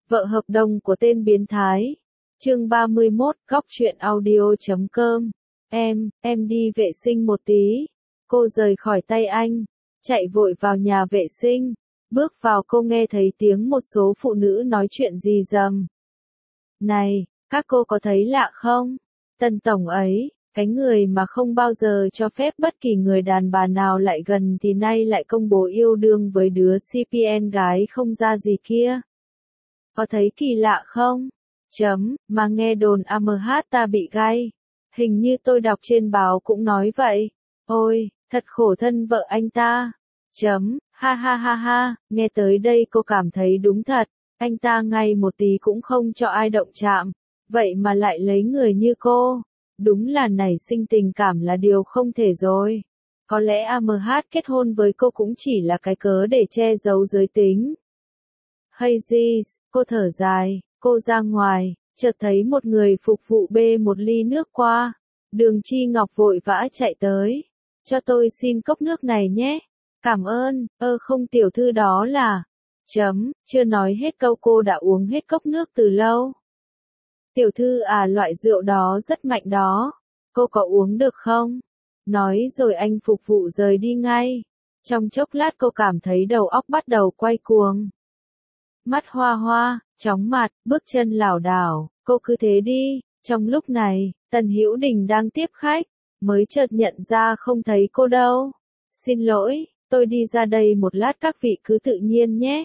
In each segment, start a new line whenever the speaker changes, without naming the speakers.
Vợ hợp đồng của tên biến thái. Chương 31, góc truyện audio.com. Em đi vệ sinh một tí. Cô rời khỏi tay anh, chạy vội vào nhà vệ sinh. Bước vào cô nghe thấy tiếng một số phụ nữ nói chuyện rì rầm. Này, các cô có thấy lạ không? Tân tổng ấy, cái người mà không bao giờ cho phép bất kỳ người đàn bà nào lại gần thì nay lại công bố yêu đương với đứa CPN gái không ra gì kia. Có thấy kỳ lạ không? Mà nghe đồn AMH ta bị gay. Hình như tôi đọc trên báo cũng nói vậy. Ôi, thật khổ thân vợ anh ta. Ha ha ha ha, nghe tới đây cô cảm thấy đúng thật. Anh ta ngay một tí cũng không cho ai động chạm. Vậy mà lại lấy người như cô. Đúng là nảy sinh tình cảm là điều không thể rồi. Có lẽ AMH kết hôn với cô cũng chỉ là cái cớ để che giấu giới tính. Hey Ziz, cô thở dài, cô ra ngoài, chợt thấy một người phục vụ bê một ly nước qua. Đường Chi Ngọc vội vã chạy tới. Cho tôi xin cốc nước này nhé. Cảm ơn, không tiểu thư đó là... Chưa nói hết câu cô đã uống hết cốc nước từ lâu. Tiểu thư à, loại rượu đó rất mạnh đó. Cô có uống được không? Nói rồi anh phục vụ rời đi ngay. Trong chốc lát cô cảm thấy đầu óc bắt đầu quay cuồng. Mắt hoa hoa, chóng mặt, bước chân lảo đảo, cô cứ thế đi. Trong lúc này, Tần Hữu Đình đang tiếp khách, mới chợt nhận ra không thấy cô đâu. Xin lỗi, tôi đi ra đây một lát, các vị cứ tự nhiên nhé.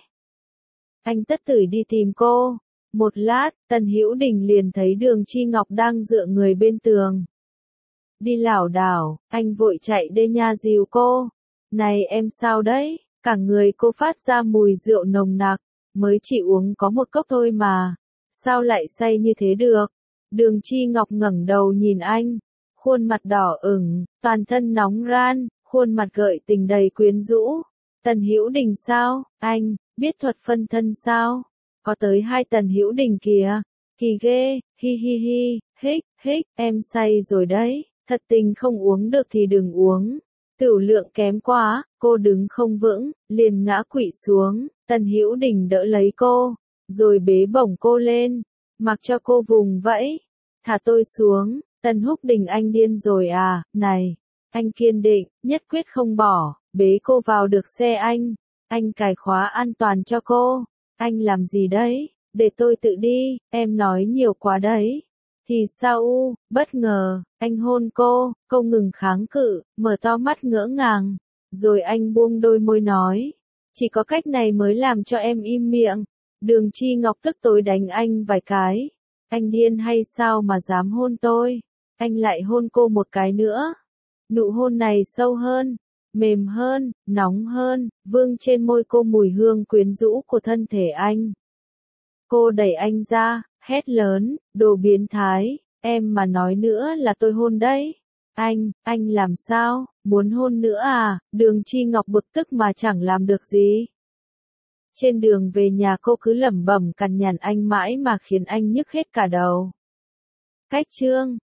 Anh tất tửi đi tìm cô. Một lát, Tần Hữu Đình liền thấy Đường Chi Ngọc đang dựa người bên tường. Đi lảo đảo, anh vội chạy đến nhà dìu cô. Này em sao đấy? Cả người cô phát ra mùi rượu nồng nặc. Mới chỉ uống có một cốc thôi mà. Sao lại say như thế được? Đường Chi Ngọc ngẩng đầu nhìn anh. Khuôn mặt đỏ ửng, toàn thân nóng ran, khuôn mặt gợi tình đầy quyến rũ. Tần Hữu Đình sao? Anh, biết thuật phân thân sao? Có tới 2 Tần Hữu Đình kìa. Kỳ ghê, hi hi hi, hích, em say rồi đấy. Thật tình không uống được thì đừng uống. Tửu lượng kém quá, cô đứng không vững, liền ngã quỵ xuống. Tần Hữu Đình đỡ lấy cô, rồi bế bổng cô lên, mặc cho cô vùng vẫy. Thả tôi xuống. Tần Húc Đình, anh điên rồi à? Này, anh kiên định, nhất quyết không bỏ, bế cô vào được xe anh cài khóa an toàn cho cô. Anh làm gì đấy? Để tôi tự đi, em nói nhiều quá đấy. Thì sao u? Bất ngờ, anh hôn cô ngừng kháng cự, mở to mắt ngỡ ngàng. Rồi anh buông đôi môi nói. Chỉ có cách này mới làm cho em im miệng. Đường Chi Ngọc tức tối đánh anh vài cái. Anh điên hay sao mà dám hôn tôi? Anh lại hôn cô một cái nữa. Nụ hôn này sâu hơn, mềm hơn, nóng hơn, vương trên môi cô mùi hương quyến rũ của thân thể anh. Cô đẩy anh ra, hét lớn, đồ biến thái, em mà nói nữa là tôi hôn đấy. Anh làm sao, muốn hôn nữa à? Đường Chi Ngọc bực tức mà chẳng làm được gì. Trên đường về nhà cô cứ lẩm bẩm cằn nhằn anh mãi mà khiến anh nhức hết cả đầu. Cách chương